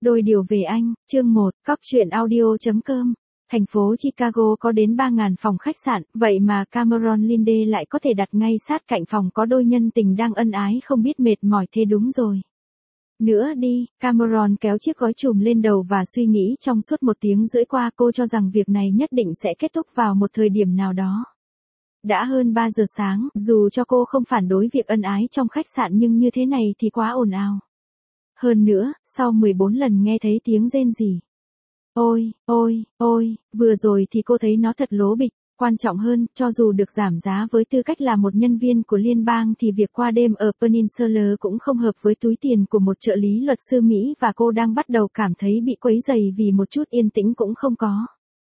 Đôi điều về Anh, chương 1, Cóc truyện audio.com. Thành phố Chicago có đến 3.000 phòng khách sạn, vậy mà Cameron Linde lại có thể đặt ngay sát cạnh phòng có đôi nhân tình đang ân ái không biết mệt mỏi thế đúng rồi. Nữa đi, Cameron kéo chiếc gói chùm lên đầu và suy nghĩ trong suốt 1 tiếng rưỡi qua. Cô cho rằng việc này nhất định sẽ kết thúc vào một thời điểm nào đó. Đã hơn 3 giờ sáng, dù cho cô không phản đối việc ân ái trong khách sạn nhưng như thế này thì quá ồn ào. Hơn nữa, sau 14 lần nghe thấy tiếng rên rỉ. Ôi, vừa rồi thì cô thấy nó thật lố bịch. Quan trọng hơn, cho dù được giảm giá với tư cách là một nhân viên của liên bang thì việc qua đêm ở Peninsula cũng không hợp với túi tiền của một trợ lý luật sư Mỹ và cô đang bắt đầu cảm thấy bị quấy rầy vì một chút yên tĩnh cũng không có.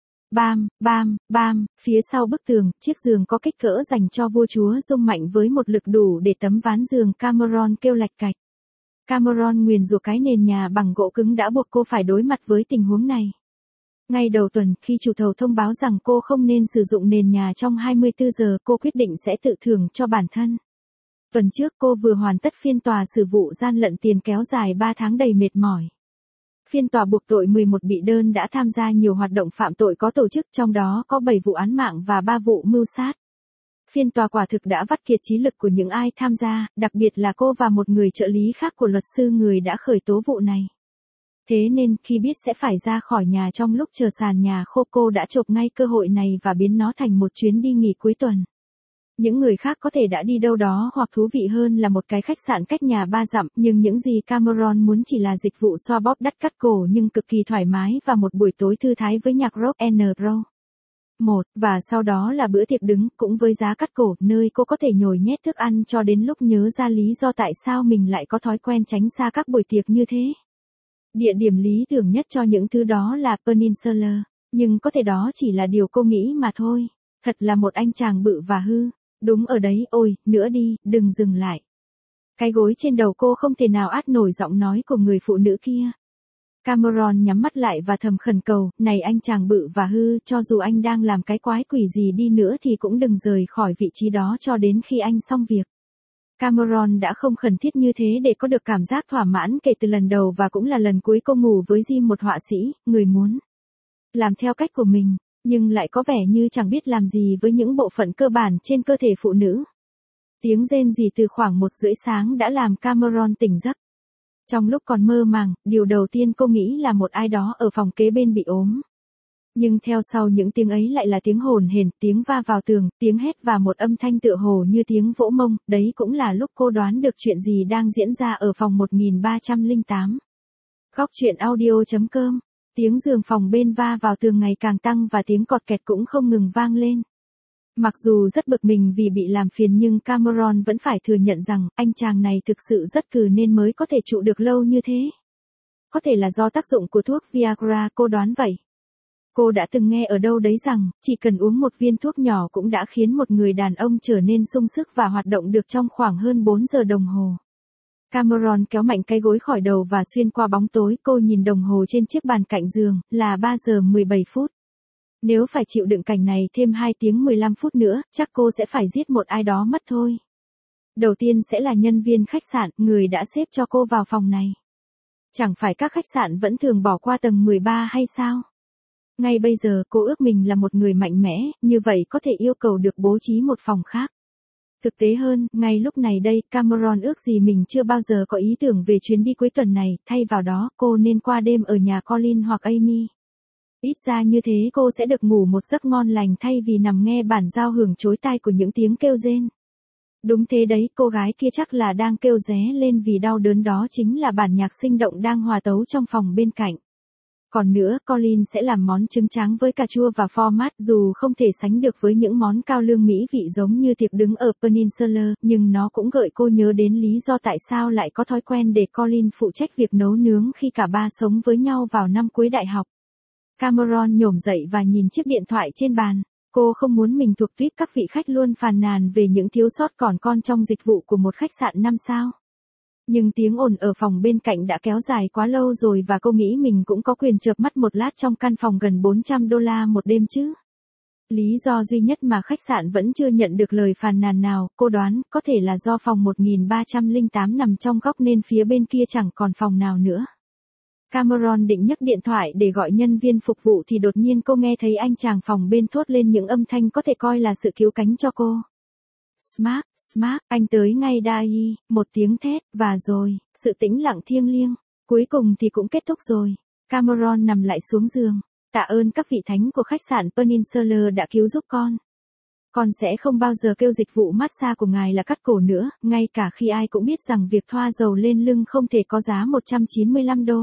Bam, phía sau bức tường, chiếc giường có kích cỡ dành cho vua chúa rung mạnh với một lực đủ để tấm ván giường Cameron kêu lạch cạch. Cameron nguyền rủa cái nền nhà bằng gỗ cứng đã buộc cô phải đối mặt với tình huống này. Ngay đầu tuần, khi chủ thầu thông báo rằng cô không nên sử dụng nền nhà trong 24 giờ, cô quyết định sẽ tự thưởng cho bản thân. Tuần trước cô vừa hoàn tất phiên tòa xử vụ gian lận tiền kéo dài 3 tháng đầy mệt mỏi. Phiên tòa buộc tội 11 bị đơn đã tham gia nhiều hoạt động phạm tội có tổ chức, trong đó có 7 vụ án mạng và 3 vụ mưu sát. Phiên tòa quả thực đã vắt kiệt trí lực của những ai tham gia, đặc biệt là cô và một người trợ lý khác của luật sư người đã khởi tố vụ này. Thế nên, khi biết sẽ phải ra khỏi nhà trong lúc chờ sàn nhà khô, cô đã chộp ngay cơ hội này và biến nó thành một chuyến đi nghỉ cuối tuần. Những người khác có thể đã đi đâu đó hoặc thú vị hơn là một cái khách sạn cách nhà 3 dặm, nhưng những gì Cameron muốn chỉ là dịch vụ xoa bóp đắt cắt cổ nhưng cực kỳ thoải mái và một buổi tối thư thái với nhạc rock and roll. Và sau đó là bữa tiệc đứng, cũng với giá cắt cổ, nơi cô có thể nhồi nhét thức ăn cho đến lúc nhớ ra lý do tại sao mình lại có thói quen tránh xa các buổi tiệc như thế. Địa điểm lý tưởng nhất cho những thứ đó là Peninsula, nhưng có thể đó chỉ là điều cô nghĩ mà thôi. Thật là một anh chàng bự và hư. Đúng ở đấy, ôi, nữa đi, đừng dừng lại. Cái gối trên đầu cô không thể nào át nổi giọng nói của người phụ nữ kia. Cameron nhắm mắt lại và thầm khẩn cầu, này anh chàng bự và hư, cho dù anh đang làm cái quái quỷ gì đi nữa thì cũng đừng rời khỏi vị trí đó cho đến khi anh xong việc. Cameron đã không khẩn thiết như thế để có được cảm giác thỏa mãn kể từ lần đầu và cũng là lần cuối cô ngủ với Jim, một họa sĩ, người muốn làm theo cách của mình, nhưng lại có vẻ như chẳng biết làm gì với những bộ phận cơ bản trên cơ thể phụ nữ. Tiếng rên rỉ từ khoảng 1:30 sáng đã làm Cameron tỉnh giấc. Trong lúc còn mơ màng, điều đầu tiên cô nghĩ là một ai đó ở phòng kế bên bị ốm. Nhưng theo sau những tiếng ấy lại là tiếng hồn hển, tiếng va vào tường, tiếng hét và một âm thanh tựa hồ như tiếng vỗ mông, đấy cũng là lúc cô đoán được chuyện gì đang diễn ra ở phòng 1308. Cóc truyện audio.com. Tiếng giường phòng bên va vào tường ngày càng tăng và tiếng cọt kẹt cũng không ngừng vang lên. Mặc dù rất bực mình vì bị làm phiền nhưng Cameron vẫn phải thừa nhận rằng anh chàng này thực sự rất cừ nên mới có thể trụ được lâu như thế. Có thể là do tác dụng của thuốc Viagra, cô đoán vậy. Cô đã từng nghe ở đâu đấy rằng, chỉ cần uống một viên thuốc nhỏ cũng đã khiến một người đàn ông trở nên sung sức và hoạt động được trong khoảng hơn 4 giờ đồng hồ. Cameron kéo mạnh cái gối khỏi đầu và xuyên qua bóng tối, cô nhìn đồng hồ trên chiếc bàn cạnh giường, là 3 giờ 17 phút. Nếu phải chịu đựng cảnh này thêm 2 tiếng 15 phút nữa, chắc cô sẽ phải giết một ai đó mất thôi. Đầu tiên sẽ là nhân viên khách sạn, người đã xếp cho cô vào phòng này. Chẳng phải các khách sạn vẫn thường bỏ qua tầng 13 hay sao? Ngay bây giờ cô ước mình là một người mạnh mẽ, như vậy có thể yêu cầu được bố trí một phòng khác. Thực tế hơn, ngay lúc này đây, Cameron ước gì mình chưa bao giờ có ý tưởng về chuyến đi cuối tuần này, thay vào đó, cô nên qua đêm ở nhà Colin hoặc Amy. Ít ra như thế cô sẽ được ngủ một giấc ngon lành thay vì nằm nghe bản giao hưởng chối tai của những tiếng kêu rên. Đúng thế đấy, cô gái kia chắc là đang kêu ré lên vì đau đớn, đó chính là bản nhạc sinh động đang hòa tấu trong phòng bên cạnh. Còn nữa, Colin sẽ làm món trứng tráng với cà chua và format, dù không thể sánh được với những món cao lương mỹ vị giống như tiệc đứng ở Peninsula, nhưng nó cũng gợi cô nhớ đến lý do tại sao lại có thói quen để Colin phụ trách việc nấu nướng khi cả ba sống với nhau vào năm cuối đại học. Cameron nhổm dậy và nhìn chiếc điện thoại trên bàn. Cô không muốn mình thuộc tuýp các vị khách luôn phàn nàn về những thiếu sót còn con trong dịch vụ của một khách sạn 5 sao. Nhưng tiếng ồn ở phòng bên cạnh đã kéo dài quá lâu rồi và cô nghĩ mình cũng có quyền chợp mắt một lát trong căn phòng gần $400 một đêm chứ. Lý do duy nhất mà khách sạn vẫn chưa nhận được lời phàn nàn nào, cô đoán, có thể là do phòng 1308 nằm trong góc nên phía bên kia chẳng còn phòng nào nữa. Cameron định nhấc điện thoại để gọi nhân viên phục vụ thì đột nhiên cô nghe thấy anh chàng phòng bên thốt lên những âm thanh có thể coi là sự cứu cánh cho cô. Smart, Smart, anh tới ngay đây, một tiếng thét, và rồi, sự tĩnh lặng thiêng liêng. Cuối cùng thì cũng kết thúc rồi. Cameron nằm lại xuống giường. Tạ ơn các vị thánh của khách sạn Peninsula đã cứu giúp con. Con sẽ không bao giờ kêu dịch vụ massage của ngài là cắt cổ nữa, ngay cả khi ai cũng biết rằng việc thoa dầu lên lưng không thể có giá 195 đô.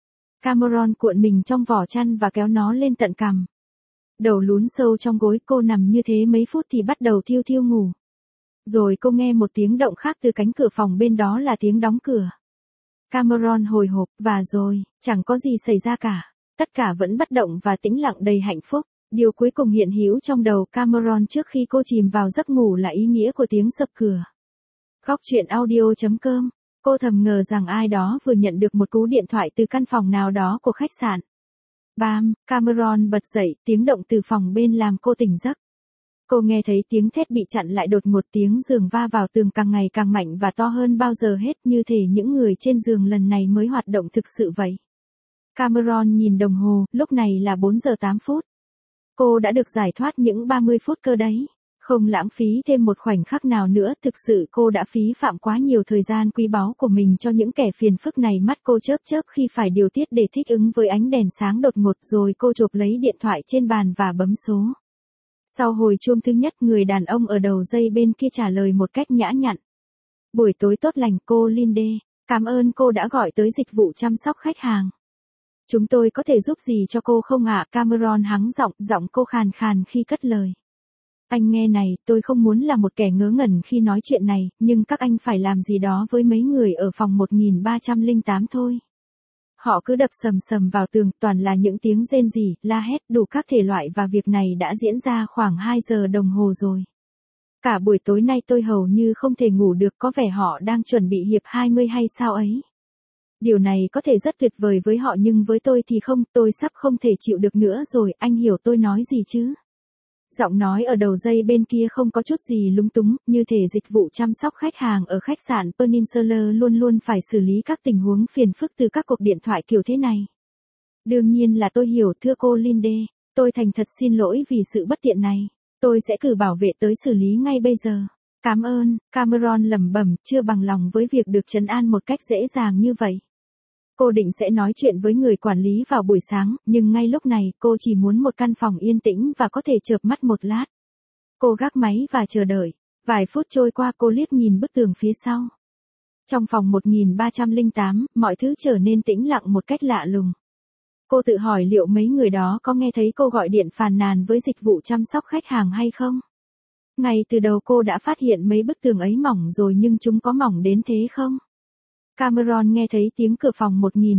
Cameron cuộn mình trong vỏ chăn và kéo nó lên tận cằm. Đầu lún sâu trong gối, cô nằm như thế mấy phút thì bắt đầu thiêu thiêu ngủ. Rồi cô nghe một tiếng động khác từ cánh cửa phòng bên đó là tiếng đóng cửa. Cameron hồi hộp, và rồi, chẳng có gì xảy ra cả. Tất cả vẫn bất động và tĩnh lặng đầy hạnh phúc. Điều cuối cùng hiện hữu trong đầu Cameron trước khi cô chìm vào giấc ngủ là ý nghĩa của tiếng sập cửa. Góc truyện audio.com. Cô thầm ngờ rằng ai đó vừa nhận được một cú điện thoại từ căn phòng nào đó của khách sạn. Bam, Cameron bật dậy, tiếng động từ phòng bên làm cô tỉnh giấc. Cô nghe thấy tiếng thét bị chặn lại đột ngột, tiếng giường va vào tường càng ngày càng mạnh và to hơn bao giờ hết, như thể những người trên giường lần này mới hoạt động thực sự vậy. Cameron nhìn đồng hồ, lúc này là 4 giờ 8 phút. Cô đã được giải thoát những 30 phút cơ đấy. Không lãng phí thêm một khoảnh khắc nào nữa, thực sự cô đã phí phạm quá nhiều thời gian quý báu của mình cho những kẻ phiền phức này. Mắt cô chớp chớp khi phải điều tiết để thích ứng với ánh đèn sáng đột ngột, rồi cô chộp lấy điện thoại trên bàn và bấm số. Sau hồi chuông thứ nhất, người đàn ông ở đầu dây bên kia trả lời một cách nhã nhặn. Buổi tối tốt lành cô Linde, cảm ơn cô đã gọi tới dịch vụ chăm sóc khách hàng. Chúng tôi có thể giúp gì cho cô không ạ? Cameron hắng giọng cô khàn khàn khi cất lời. Anh nghe này, tôi không muốn là một kẻ ngớ ngẩn khi nói chuyện này, nhưng các anh phải làm gì đó với mấy người ở phòng 1308 thôi. Họ cứ đập sầm sầm vào tường, toàn là những tiếng rên rỉ, la hét, đủ các thể loại, và việc này đã diễn ra khoảng 2 giờ đồng hồ rồi. Cả buổi tối nay tôi hầu như không thể ngủ được, có vẻ họ đang chuẩn bị hiệp 20 hay sao ấy. Điều này có thể rất tuyệt vời với họ nhưng với tôi thì không, tôi sắp không thể chịu được nữa rồi, anh hiểu tôi nói gì chứ? Giọng nói ở đầu dây bên kia không có chút gì lúng túng, như thể dịch vụ chăm sóc khách hàng ở khách sạn Peninsula luôn luôn phải xử lý các tình huống phiền phức từ các cuộc điện thoại kiểu thế này. Đương nhiên là tôi hiểu, thưa cô Linde, tôi thành thật xin lỗi vì sự bất tiện này. Tôi sẽ cử bảo vệ tới xử lý ngay bây giờ. Cảm ơn, Cameron lẩm bẩm, chưa bằng lòng với việc được trấn an một cách dễ dàng như vậy. Cô định sẽ nói chuyện với người quản lý vào buổi sáng, nhưng ngay lúc này cô chỉ muốn một căn phòng yên tĩnh và có thể chợp mắt một lát. Cô gác máy và chờ đợi. Vài phút trôi qua, cô liếc nhìn bức tường phía sau. Trong phòng 1308, mọi thứ trở nên tĩnh lặng một cách lạ lùng. Cô tự hỏi liệu mấy người đó có nghe thấy cô gọi điện phàn nàn với dịch vụ chăm sóc khách hàng hay không? Ngay từ đầu cô đã phát hiện mấy bức tường ấy mỏng rồi, nhưng chúng có mỏng đến thế không? Cameron nghe thấy tiếng cửa phòng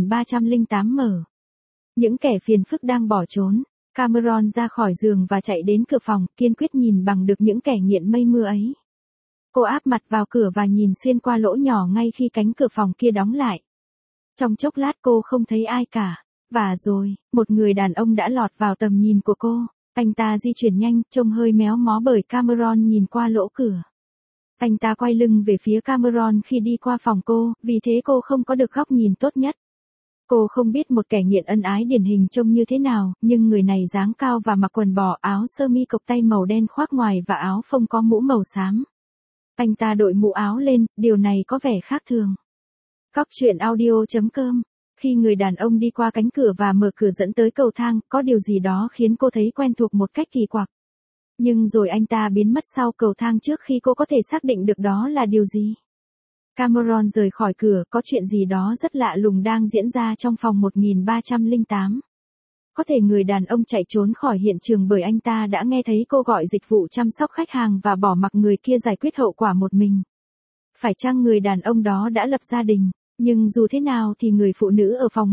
1308 mở. Những kẻ phiền phức đang bỏ trốn. Cameron ra khỏi giường và chạy đến cửa phòng, kiên quyết nhìn bằng được những kẻ nghiện mây mưa ấy. Cô áp mặt vào cửa và nhìn xuyên qua lỗ nhỏ ngay khi cánh cửa phòng kia đóng lại. Trong chốc lát cô không thấy ai cả. Và rồi, một người đàn ông đã lọt vào tầm nhìn của cô. Anh ta di chuyển nhanh, trông hơi méo mó bởi Cameron nhìn qua lỗ cửa. Anh ta quay lưng về phía Cameron khi đi qua phòng cô, vì thế cô không có được góc nhìn tốt nhất. Cô không biết một kẻ nghiện ân ái điển hình trông như thế nào, nhưng người này dáng cao và mặc quần bò, áo sơ mi cộc tay màu đen khoác ngoài và áo phông có mũ màu xám. Anh ta đội mũ áo lên, điều này có vẻ khác thường. Góc truyện audio.com. Khi người đàn ông đi qua cánh cửa và mở cửa dẫn tới cầu thang, có điều gì đó khiến cô thấy quen thuộc một cách kỳ quặc. Nhưng rồi anh ta biến mất sau cầu thang trước khi cô có thể xác định được đó là điều gì. Cameron rời khỏi cửa, có chuyện gì đó rất lạ lùng đang diễn ra trong phòng 1308. Có thể người đàn ông chạy trốn khỏi hiện trường bởi anh ta đã nghe thấy cô gọi dịch vụ chăm sóc khách hàng và bỏ mặc người kia giải quyết hậu quả một mình. Phải chăng người đàn ông đó đã lập gia đình? Nhưng dù thế nào thì người phụ nữ ở phòng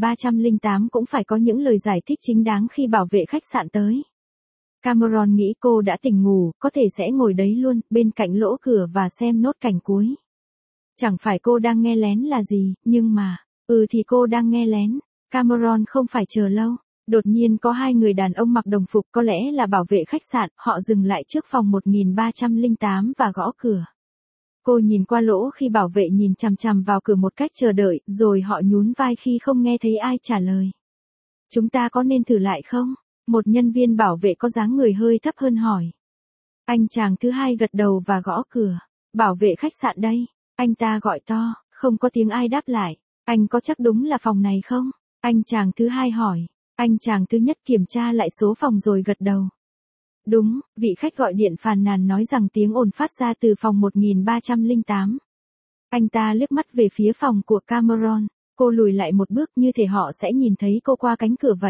1308 cũng phải có những lời giải thích chính đáng khi bảo vệ khách sạn tới. Cameron nghĩ cô đã tỉnh ngủ, có thể sẽ ngồi đấy luôn, bên cạnh lỗ cửa và xem nốt cảnh cuối. Chẳng phải cô đang nghe lén là gì, nhưng mà, thì cô đang nghe lén. Cameron không phải chờ lâu. Đột nhiên có hai người đàn ông mặc đồng phục, có lẽ là bảo vệ khách sạn, họ dừng lại trước phòng 1308 và gõ cửa. Cô nhìn qua lỗ khi bảo vệ nhìn chằm chằm vào cửa một cách chờ đợi, rồi họ nhún vai khi không nghe thấy ai trả lời. Chúng ta có nên thử lại không? Một nhân viên bảo vệ có dáng người hơi thấp hơn hỏi. Anh chàng thứ hai gật đầu và gõ cửa. Bảo vệ khách sạn đây. Anh ta gọi to, không có tiếng ai đáp lại. Anh có chắc đúng là phòng này không? Anh chàng thứ hai hỏi. Anh chàng thứ nhất kiểm tra lại số phòng rồi gật đầu. Đúng, vị khách gọi điện phàn nàn nói rằng tiếng ồn phát ra từ phòng 1308. Anh ta liếc mắt về phía phòng của Cameron. Cô lùi lại một bước như thể họ sẽ nhìn thấy cô qua cánh cửa vậy.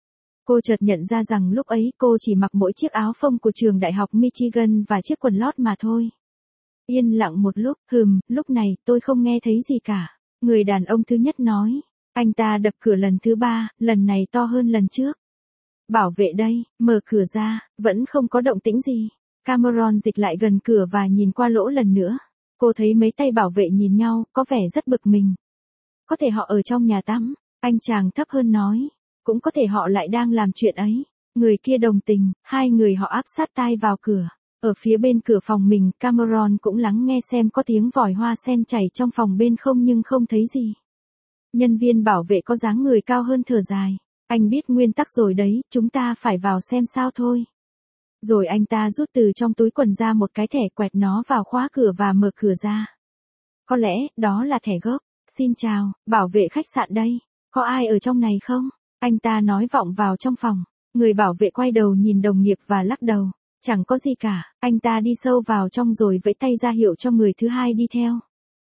Cô chợt nhận ra rằng lúc ấy cô chỉ mặc mỗi chiếc áo phông của trường đại học Michigan và chiếc quần lót mà thôi. Yên lặng một lúc, lúc này tôi không nghe thấy gì cả. Người đàn ông thứ nhất nói. Anh ta đập cửa lần thứ ba, lần này to hơn lần trước. Bảo vệ đây, mở cửa ra, vẫn không có động tĩnh gì. Cameron dịch lại gần cửa và nhìn qua lỗ lần nữa. Cô thấy mấy tay bảo vệ nhìn nhau, có vẻ rất bực mình. Có thể họ ở trong nhà tắm, anh chàng thấp hơn nói. Cũng có thể họ lại đang làm chuyện ấy. Người kia đồng tình, hai người họ áp sát tai vào cửa. Ở phía bên cửa phòng mình, Cameron cũng lắng nghe xem có tiếng vòi hoa sen chảy trong phòng bên không nhưng không thấy gì. Nhân viên bảo vệ có dáng người cao hơn thở dài. Anh biết nguyên tắc rồi đấy, chúng ta phải vào xem sao thôi. Rồi anh ta rút từ trong túi quần ra một cái thẻ quẹt nó vào khóa cửa và mở cửa ra. Có lẽ, đó là thẻ gốc. Xin chào, bảo vệ khách sạn đây. Có ai ở trong này không? Anh ta nói vọng vào trong phòng. Người bảo vệ quay đầu nhìn đồng nghiệp và lắc đầu. Chẳng có gì cả, anh ta đi sâu vào trong rồi vẫy tay ra hiệu cho người thứ hai đi theo.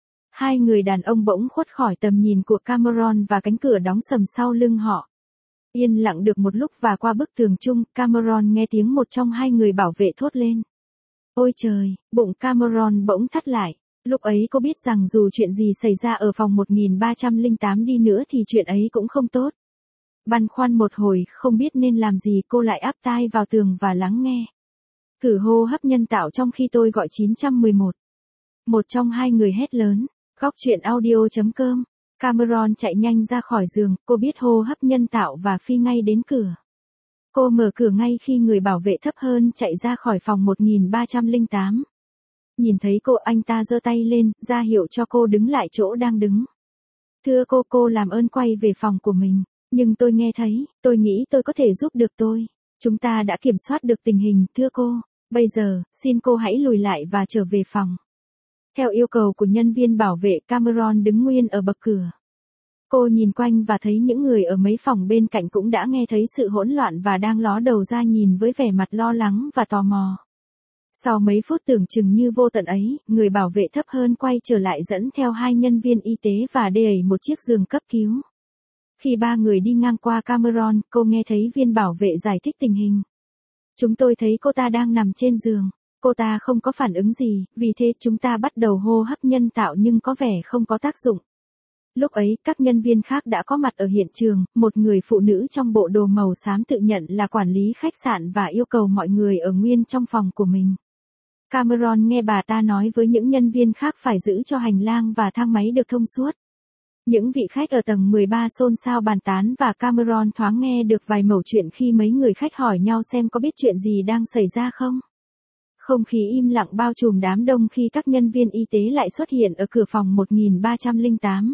Hai người đàn ông bỗng khuất khỏi tầm nhìn của Cameron và cánh cửa đóng sầm sau lưng họ. Yên lặng được một lúc và qua bức tường chung, Cameron nghe tiếng một trong hai người bảo vệ thốt lên. Ôi trời, bụng Cameron bỗng thắt lại. Lúc ấy cô biết rằng dù chuyện gì xảy ra ở phòng 1308 đi nữa thì chuyện ấy cũng không tốt. Băn khoăn một hồi, không biết nên làm gì, cô lại áp tai vào tường và lắng nghe. Thử hô hấp nhân tạo trong khi tôi gọi 911. Một trong hai người hét lớn. Góc chuyện audio.com. Cameron chạy nhanh ra khỏi giường, cô biết hô hấp nhân tạo và phi ngay đến cửa. Cô mở cửa ngay khi người bảo vệ thấp hơn chạy ra khỏi phòng 1308. Nhìn thấy cô, anh ta giơ tay lên, ra hiệu cho cô đứng lại chỗ đang đứng. Thưa cô làm ơn quay về phòng của mình. Nhưng tôi nghe thấy, tôi nghĩ tôi có thể giúp được tôi. Chúng ta đã kiểm soát được tình hình, thưa cô. Bây giờ, xin cô hãy lùi lại và trở về phòng. Theo yêu cầu của nhân viên bảo vệ, Cameron đứng nguyên ở bậc cửa. Cô nhìn quanh và thấy những người ở mấy phòng bên cạnh cũng đã nghe thấy sự hỗn loạn và đang ló đầu ra nhìn với vẻ mặt lo lắng và tò mò. Sau mấy phút tưởng chừng như vô tận ấy, người bảo vệ thấp hơn quay trở lại dẫn theo hai nhân viên y tế và đẩy một chiếc giường cấp cứu. Khi ba người đi ngang qua Cameron, cô nghe thấy viên bảo vệ giải thích tình hình. Chúng tôi thấy cô ta đang nằm trên giường. Cô ta không có phản ứng gì, vì thế chúng ta bắt đầu hô hấp nhân tạo nhưng có vẻ không có tác dụng. Lúc ấy, các nhân viên khác đã có mặt ở hiện trường, một người phụ nữ trong bộ đồ màu xám tự nhận là quản lý khách sạn và yêu cầu mọi người ở nguyên trong phòng của mình. Cameron nghe bà ta nói với những nhân viên khác phải giữ cho hành lang và thang máy được thông suốt. Những vị khách ở tầng 13 xôn xao bàn tán và Cameron thoáng nghe được vài mẩu chuyện khi mấy người khách hỏi nhau xem có biết chuyện gì đang xảy ra không. Không khí im lặng bao trùm đám đông khi các nhân viên y tế lại xuất hiện ở cửa phòng 1308.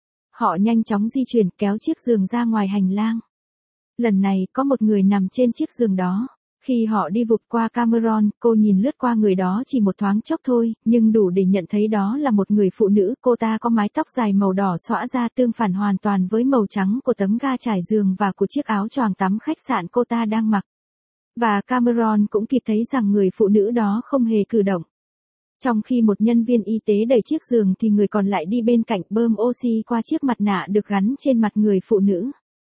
Họ nhanh chóng di chuyển kéo chiếc giường ra ngoài hành lang. Lần này có một người nằm trên chiếc giường đó. Khi họ đi vụt qua Cameron, cô nhìn lướt qua người đó chỉ một thoáng chốc thôi, nhưng đủ để nhận thấy đó là một người phụ nữ. Cô ta có mái tóc dài màu đỏ xõa ra tương phản hoàn toàn với màu trắng của tấm ga trải giường và của chiếc áo choàng tắm khách sạn cô ta đang mặc. Và Cameron cũng kịp thấy rằng người phụ nữ đó không hề cử động. Trong khi một nhân viên y tế đẩy chiếc giường thì người còn lại đi bên cạnh bơm oxy qua chiếc mặt nạ được gắn trên mặt người phụ nữ.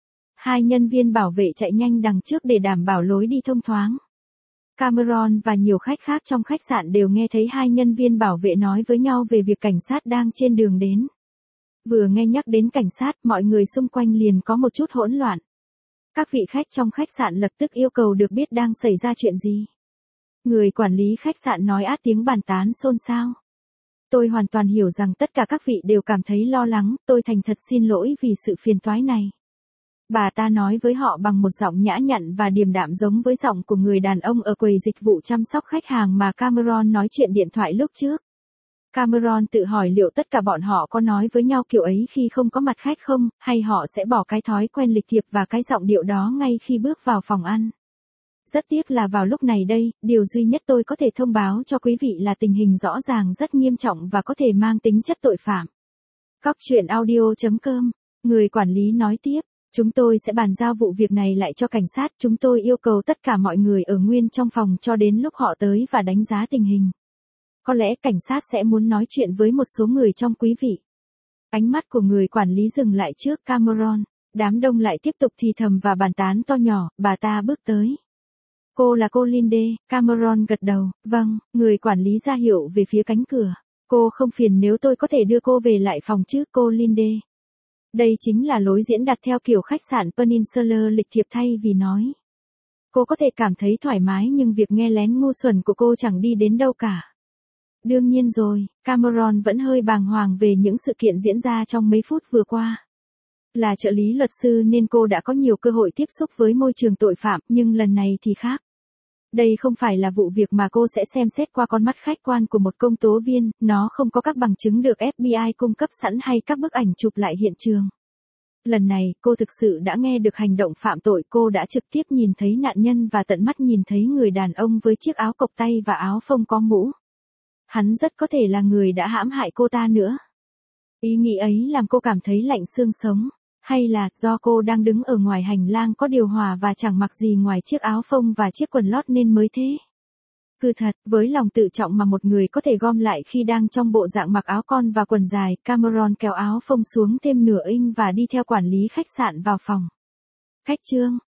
Hai nhân viên bảo vệ chạy nhanh đằng trước để đảm bảo lối đi thông thoáng. Cameron và nhiều khách khác trong khách sạn đều nghe thấy hai nhân viên bảo vệ nói với nhau về việc cảnh sát đang trên đường đến. Vừa nghe nhắc đến cảnh sát, mọi người xung quanh liền có một chút hỗn loạn. Các vị khách trong khách sạn lập tức yêu cầu được biết đang xảy ra chuyện gì. Người quản lý khách sạn nói át tiếng bàn tán xôn xao. Tôi hoàn toàn hiểu rằng tất cả các vị đều cảm thấy lo lắng, tôi thành thật xin lỗi vì sự phiền toái này. Bà ta nói với họ bằng một giọng nhã nhặn và điềm đạm giống với giọng của người đàn ông ở quầy dịch vụ chăm sóc khách hàng mà Cameron nói chuyện điện thoại lúc trước. Cameron tự hỏi liệu tất cả bọn họ có nói với nhau kiểu ấy khi không có mặt khách không, hay họ sẽ bỏ cái thói quen lịch thiệp và cái giọng điệu đó ngay khi bước vào phòng ăn. Rất tiếc là vào lúc này đây, điều duy nhất tôi có thể thông báo cho quý vị là tình hình rõ ràng rất nghiêm trọng và có thể mang tính chất tội phạm. Cóc truyện audio.com. Người quản lý nói tiếp, chúng tôi sẽ bàn giao vụ việc này lại cho cảnh sát. Chúng tôi yêu cầu tất cả mọi người ở nguyên trong phòng cho đến lúc họ tới và đánh giá tình hình. Có lẽ cảnh sát sẽ muốn nói chuyện với một số người trong quý vị. Ánh mắt của người quản lý dừng lại trước Cameron. Đám đông lại tiếp tục thì thầm và bàn tán to nhỏ. Bà ta bước tới. Cô là cô Linde, Cameron gật đầu. Vâng, người quản lý ra hiệu về phía cánh cửa. Cô không phiền nếu tôi có thể đưa cô về lại phòng chứ, cô Linde. Đây chính là lối diễn đặt theo kiểu khách sạn Peninsula lịch thiệp thay vì nói. Cô có thể cảm thấy thoải mái nhưng việc nghe lén ngu xuẩn của cô chẳng đi đến đâu cả. Đương nhiên rồi, Cameron vẫn hơi bàng hoàng về những sự kiện diễn ra trong mấy phút vừa qua. Là trợ lý luật sư nên cô đã có nhiều cơ hội tiếp xúc với môi trường tội phạm, nhưng lần này thì khác. Đây không phải là vụ việc mà cô sẽ xem xét qua con mắt khách quan của một công tố viên, nó không có các bằng chứng được FBI cung cấp sẵn hay các bức ảnh chụp lại hiện trường. Lần này, cô thực sự đã nghe được hành động phạm tội, cô đã trực tiếp nhìn thấy nạn nhân và tận mắt nhìn thấy người đàn ông với chiếc áo cộc tay và áo phông có mũ. Hắn rất có thể là người đã hãm hại cô ta nữa. Ý nghĩ ấy làm cô cảm thấy lạnh xương sống. Hay là do cô đang đứng ở ngoài hành lang có điều hòa và chẳng mặc gì ngoài chiếc áo phông và chiếc quần lót nên mới thế. Cứ thật, với lòng tự trọng mà một người có thể gom lại khi đang trong bộ dạng mặc áo con và quần dài, Cameron kéo áo phông xuống thêm nửa inch và đi theo quản lý khách sạn vào phòng. Khách trương,